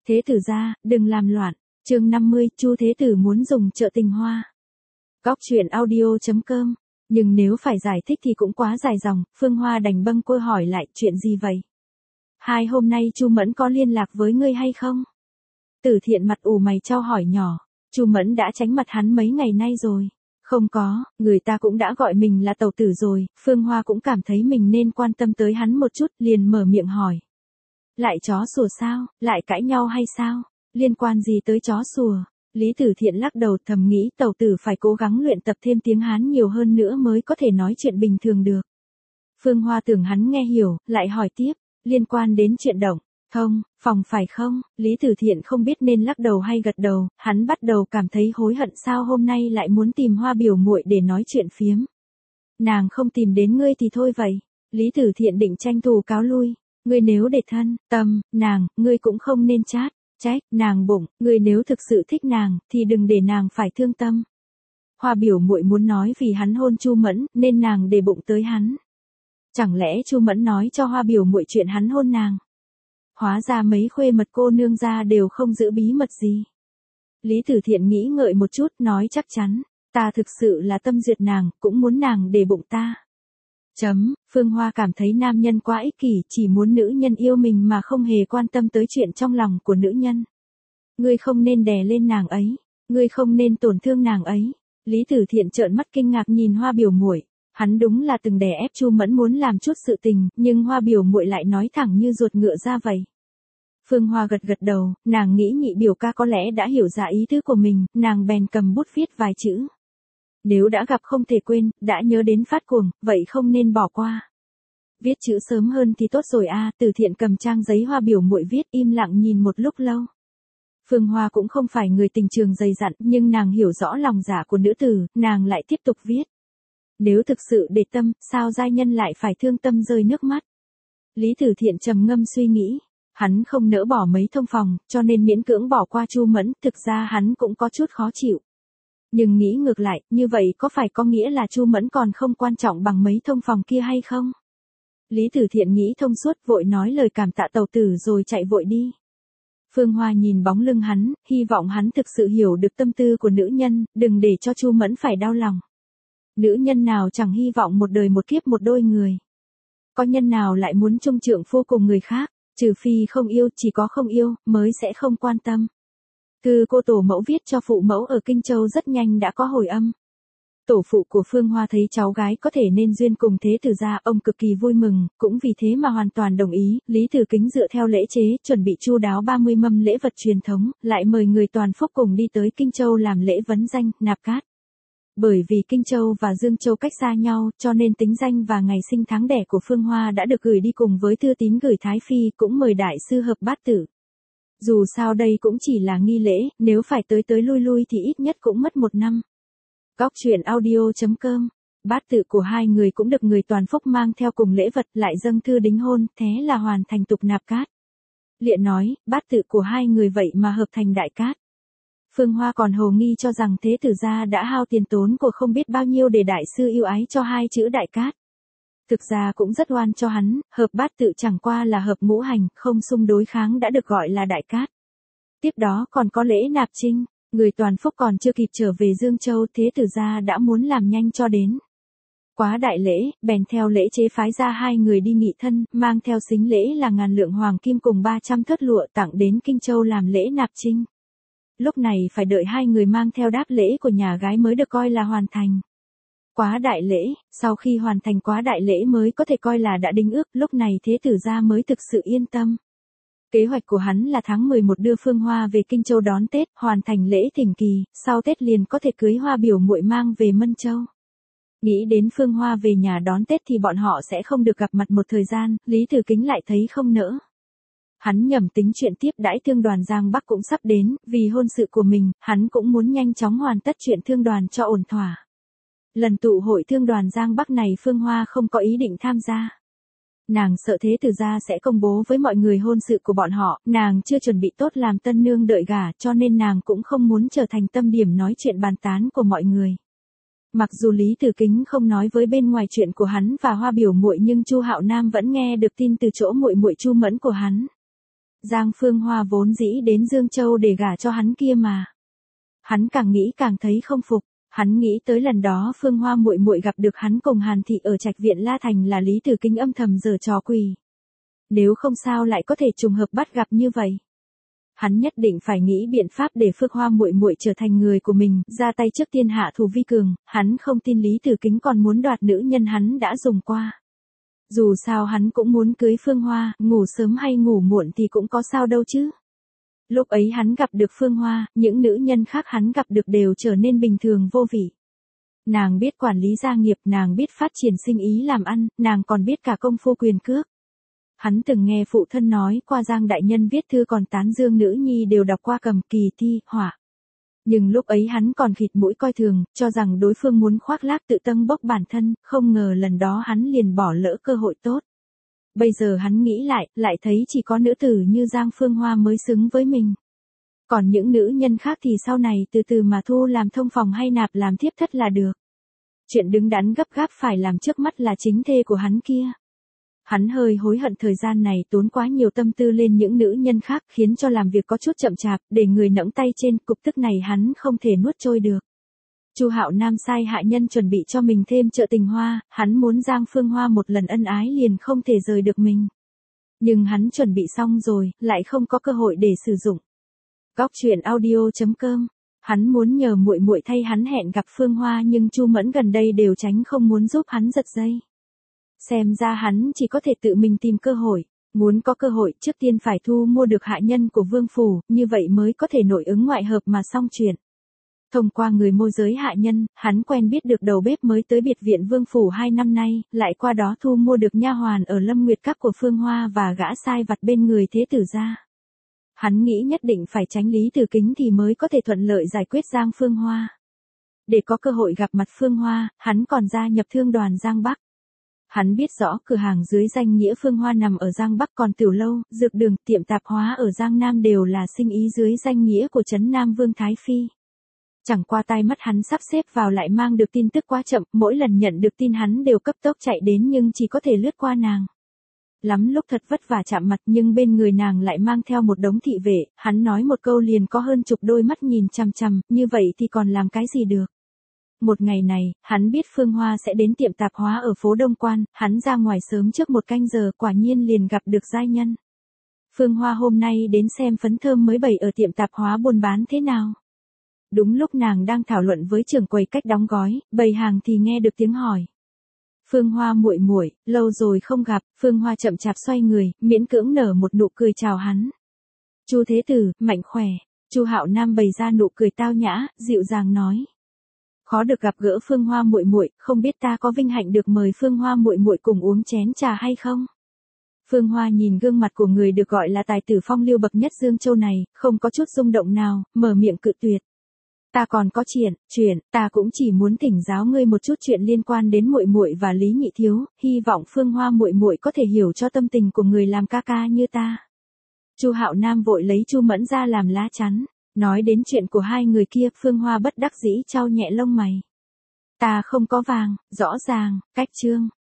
Thế tử gia, đừng làm loạn. Chương 50, Chu Thế tử muốn dùng chợ tình hoa. Góc truyện audio.com. Nhưng nếu phải giải thích thì cũng quá dài dòng, Phương Hoa đành bâng quơ hỏi lại, chuyện gì vậy? Hai hôm nay Chu Mẫn có liên lạc với ngươi hay không? Tử Thiện mặt ủ mày chau hỏi nhỏ. Chu Mẫn đã tránh mặt hắn mấy ngày nay rồi. Không có, người ta cũng đã gọi mình là tẩu tử rồi. Phương Hoa cũng cảm thấy mình nên quan tâm tới hắn một chút, liền mở miệng hỏi. Lại chó sủa sao, lại cãi nhau hay sao? Liên quan gì tới chó sủa? Lý Tử Thiện lắc đầu, thầm nghĩ tẩu tử phải cố gắng luyện tập thêm tiếng Hán nhiều hơn nữa mới có thể nói chuyện bình thường được. Phương Hoa tưởng hắn nghe hiểu, lại hỏi tiếp, liên quan đến chuyện động thông phòng phải không? Lý Tử Thiện không biết nên lắc đầu hay gật đầu, hắn bắt đầu cảm thấy hối hận sao hôm nay lại muốn tìm Hoa biểu muội để nói chuyện phiếm. Nàng không tìm đến ngươi thì thôi vậy. Lý Tử Thiện định tranh thủ cáo lui. Ngươi nếu để thân, tâm, nàng, ngươi cũng không nên trách nàng bụng, ngươi nếu thực sự thích nàng, thì đừng để nàng phải thương tâm. Hoa biểu muội muốn nói vì hắn hôn Chu Mẫn, nên nàng để bụng tới hắn. Chẳng lẽ Chu Mẫn nói cho Hoa biểu muội chuyện hắn hôn nàng? Hóa ra mấy khuê mật cô nương gia đều không giữ bí mật gì. Lý Tử Thiện nghĩ ngợi một chút, nói chắc chắn, ta thực sự là tâm duyệt nàng, cũng muốn nàng để bụng ta. Phương Hoa cảm thấy nam nhân quá ích kỷ, chỉ muốn nữ nhân yêu mình mà không hề quan tâm tới chuyện trong lòng của nữ nhân. Ngươi không nên đè lên nàng ấy, ngươi không nên tổn thương nàng ấy. Lý Tử Thiện trợn mắt kinh ngạc nhìn Hoa biểu muội, hắn đúng là từng đè ép Chu Mẫn muốn làm chút sự tình, nhưng Hoa biểu muội lại nói thẳng như ruột ngựa ra vậy. Phương Hoa gật gật đầu, nàng nghĩ nhị biểu ca có lẽ đã hiểu ra ý tứ của mình, nàng bèn cầm bút viết vài chữ. Nếu đã gặp không thể quên, đã nhớ đến phát cuồng, vậy không nên bỏ qua. Viết chữ sớm hơn thì tốt rồi a. Tử Thiện cầm trang giấy Hoa biểu muội viết, im lặng nhìn một lúc lâu. Phương Hoa cũng không phải người tình trường dày dặn, nhưng nàng hiểu rõ lòng dạ của nữ tử, nàng lại tiếp tục viết. Nếu thực sự để tâm, sao giai nhân lại phải thương tâm rơi nước mắt? Lý Tử Thiện trầm ngâm suy nghĩ, hắn không nỡ bỏ mấy thông phòng, cho nên miễn cưỡng bỏ qua Chu Mẫn, thực ra hắn cũng có chút khó chịu. Nhưng nghĩ ngược lại, như vậy có phải có nghĩa là Chu Mẫn còn không quan trọng bằng mấy thông phòng kia hay không? Lý Tử Thiện nghĩ thông suốt, vội nói lời cảm tạ tẩu tử rồi chạy vội đi. Phương Hoa nhìn bóng lưng hắn, hy vọng hắn thực sự hiểu được tâm tư của nữ nhân, đừng để cho Chu Mẫn phải đau lòng. Nữ nhân nào chẳng hy vọng một đời một kiếp một đôi người. Có nhân nào lại muốn chung trượng phu cùng người khác, trừ phi không yêu, chỉ có không yêu, mới sẽ không quan tâm. Thư cô tổ mẫu viết cho phụ mẫu ở Kinh Châu rất nhanh đã có hồi âm. Tổ phụ của Phương Hoa thấy cháu gái có thể nên duyên cùng Thế tử gia, ông cực kỳ vui mừng, cũng vì thế mà hoàn toàn đồng ý. Lý Tử Kính dựa theo lễ chế, chuẩn bị chu đáo 30 mâm lễ vật truyền thống, lại mời người toàn phúc cùng đi tới Kinh Châu làm lễ vấn danh, nạp cát. Bởi vì Kinh Châu và Dương Châu cách xa nhau, cho nên tính danh và ngày sinh tháng đẻ của Phương Hoa đã được gửi đi cùng với thư tín gửi Thái Phi, cũng mời đại sư hợp bát tự. Dù sao đây cũng chỉ là nghi lễ, nếu phải tới lui lui thì ít nhất cũng mất 1 năm. Góc truyện audio.com. Bát tự của hai người cũng được người toàn phúc mang theo cùng lễ vật, lại dâng thư đính hôn, thế là hoàn thành tục nạp cát. Liện nói, bát tự của hai người vậy mà hợp thành đại cát. Phương Hoa còn hồ nghi cho rằng Thế tử gia đã hao tiền tốn của không biết bao nhiêu để đại sư yêu ái cho hai chữ đại cát. Thực ra cũng rất oan cho hắn, hợp bát tự chẳng qua là hợp ngũ hành, không xung đối kháng đã được gọi là đại cát. Tiếp đó còn có lễ nạp trinh, người toàn phúc còn chưa kịp trở về Dương Châu, Thế tử gia đã muốn làm nhanh cho đến. Quá đại lễ, bèn theo lễ chế phái ra hai người đi nghị thân, mang theo sính lễ là 1000 lượng hoàng kim cùng 300 thớt lụa tặng đến Kinh Châu làm lễ nạp trinh. Lúc này phải đợi hai người mang theo đáp lễ của nhà gái mới được coi là hoàn thành. Quá đại lễ, sau khi hoàn thành quá đại lễ mới có thể coi là đã đính ước, lúc này Thế tử gia mới thực sự yên tâm. Kế hoạch của hắn là tháng 11 đưa Phương Hoa về Kinh Châu đón Tết, hoàn thành lễ thỉnh kỳ, sau Tết liền có thể cưới Hoa biểu muội mang về Mân Châu. Nghĩ đến Phương Hoa về nhà đón Tết thì bọn họ sẽ không được gặp mặt một thời gian, Lý Tử Kính lại thấy không nỡ. Hắn nhầm tính chuyện tiếp đãi thương đoàn Giang Bắc cũng sắp đến, vì hôn sự của mình, hắn cũng muốn nhanh chóng hoàn tất chuyện thương đoàn cho ổn thỏa. Lần tụ hội thương đoàn Giang Bắc này Phương Hoa không có ý định tham gia. Nàng sợ Thế tử gia sẽ công bố với mọi người hôn sự của bọn họ, nàng chưa chuẩn bị tốt làm tân nương đợi gả, cho nên nàng cũng không muốn trở thành tâm điểm nói chuyện bàn tán của mọi người. Mặc dù Lý Tử Kính không nói với bên ngoài chuyện của hắn và Hoa biểu muội, nhưng Chu Hạo Nam vẫn nghe được tin từ chỗ muội muội Chu Mẫn của hắn. Giang Phương Hoa vốn dĩ đến Dương Châu để gả cho hắn kia mà. Hắn càng nghĩ càng thấy không phục, hắn nghĩ tới lần đó Phương Hoa muội muội gặp được hắn cùng Hàn thị ở Trạch viện La Thành là Lý Tử Kính âm thầm giở trò quỷ. Nếu không sao lại có thể trùng hợp bắt gặp như vậy. Hắn nhất định phải nghĩ biện pháp để Phương Hoa muội muội trở thành người của mình, ra tay trước tiên hạ thủ vi cường, hắn không tin Lý Tử Kính còn muốn đoạt nữ nhân hắn đã dùng qua. Dù sao hắn cũng muốn cưới Phương Hoa, ngủ sớm hay ngủ muộn thì cũng có sao đâu chứ. Lúc ấy hắn gặp được Phương Hoa, những nữ nhân khác hắn gặp được đều trở nên bình thường vô vị. Nàng biết quản lý gia nghiệp, nàng biết phát triển sinh ý làm ăn, nàng còn biết cả công phu quyền cước. Hắn từng nghe phụ thân nói qua Giang đại nhân viết thư còn tán dương nữ nhi đều đọc qua Cầm, Kỳ Thi, Hỏa. Nhưng lúc ấy hắn còn khịt mũi coi thường, cho rằng đối phương muốn khoác lác tự tâng bốc bản thân, không ngờ lần đó hắn liền bỏ lỡ cơ hội tốt. Bây giờ hắn nghĩ lại thấy chỉ có nữ tử như Giang Phương Hoa mới xứng với mình. Còn những nữ nhân khác thì sau này từ từ mà thu làm thông phòng hay nạp làm thiếp thất là được. Chuyện đứng đắn gấp gáp phải làm trước mắt là chính thê của hắn kia. Hắn hơi hối hận thời gian này tốn quá nhiều tâm tư lên những nữ nhân khác khiến cho làm việc có chút chậm chạp, để người nẫng tay trên, cục tức này hắn không thể nuốt trôi được. Chu Hạo Nam sai hạ nhân chuẩn bị cho mình thêm chợ tình hoa, hắn muốn Giang Phương Hoa một lần ân ái liền không thể rời được mình. Nhưng hắn chuẩn bị xong rồi, lại không có cơ hội để sử dụng. Góc truyện audio.com. Hắn muốn nhờ muội muội thay hắn hẹn gặp Phương Hoa nhưng Chu Mẫn gần đây đều tránh không muốn giúp hắn giật dây. Xem ra hắn chỉ có thể tự mình tìm cơ hội, muốn có cơ hội trước tiên phải thu mua được hạ nhân của Vương phủ, như vậy mới có thể nội ứng ngoại hợp mà xong chuyện. Thông qua người môi giới hạ nhân, hắn quen biết được đầu bếp mới tới biệt viện Vương phủ 2 năm nay, lại qua đó thu mua được nha hoàn ở Lâm Nguyệt Các của Phương Hoa và gã sai vặt bên người thế tử gia. Hắn nghĩ nhất định phải tránh Lý Tử Kính thì mới có thể thuận lợi giải quyết Giang Phương Hoa. Để có cơ hội gặp mặt Phương Hoa, hắn còn gia nhập thương đoàn Giang Bắc. Hắn biết rõ cửa hàng dưới danh nghĩa Phương Hoa nằm ở Giang Bắc, còn tiểu lâu, dược đường, tiệm tạp hóa ở Giang Nam đều là sinh ý dưới danh nghĩa của trấn Nam Vương Thái Phi. Chẳng qua tai mắt hắn sắp xếp vào lại mang được tin tức quá chậm, mỗi lần nhận được tin hắn đều cấp tốc chạy đến nhưng chỉ có thể lướt qua nàng. Lắm lúc thật vất vả chạm mặt nhưng bên người nàng lại mang theo một đống thị vệ, hắn nói một câu liền có hơn chục đôi mắt nhìn chằm chằm, như vậy thì còn làm cái gì được. Một ngày này, hắn biết Phương Hoa sẽ đến tiệm tạp hóa ở phố Đông Quan, hắn ra ngoài sớm trước 1 canh giờ, quả nhiên liền gặp được giai nhân. Phương Hoa hôm nay đến xem phấn thơm mới bày ở tiệm tạp hóa buôn bán thế nào. Đúng lúc nàng đang thảo luận với trưởng quầy cách đóng gói, bày hàng thì nghe được tiếng hỏi. Phương Hoa muội muội, lâu rồi không gặp. Phương Hoa chậm chạp xoay người, miễn cưỡng nở một nụ cười chào hắn. Chu thế tử, mạnh khỏe. Chu Hạo Nam bày ra nụ cười tao nhã, dịu dàng nói. Khó được gặp gỡ Phương Hoa muội muội, không biết ta có vinh hạnh được mời Phương Hoa muội muội cùng uống chén trà hay không? Phương Hoa nhìn gương mặt của người được gọi là tài tử phong lưu bậc nhất Dương Châu này, không có chút rung động nào, mở miệng cự tuyệt. Ta còn có chuyện, ta cũng chỉ muốn thỉnh giáo ngươi một chút chuyện liên quan đến muội muội và Lý Nhị thiếu, hy vọng Phương Hoa muội muội có thể hiểu cho tâm tình của người làm ca ca như ta. Chu Hạo Nam vội lấy Chu Mẫn ra làm lá chắn, nói đến chuyện của hai người kia, Phương Hoa bất đắc dĩ chau nhẹ lông mày. Ta không có vàng, rõ ràng, cách trương,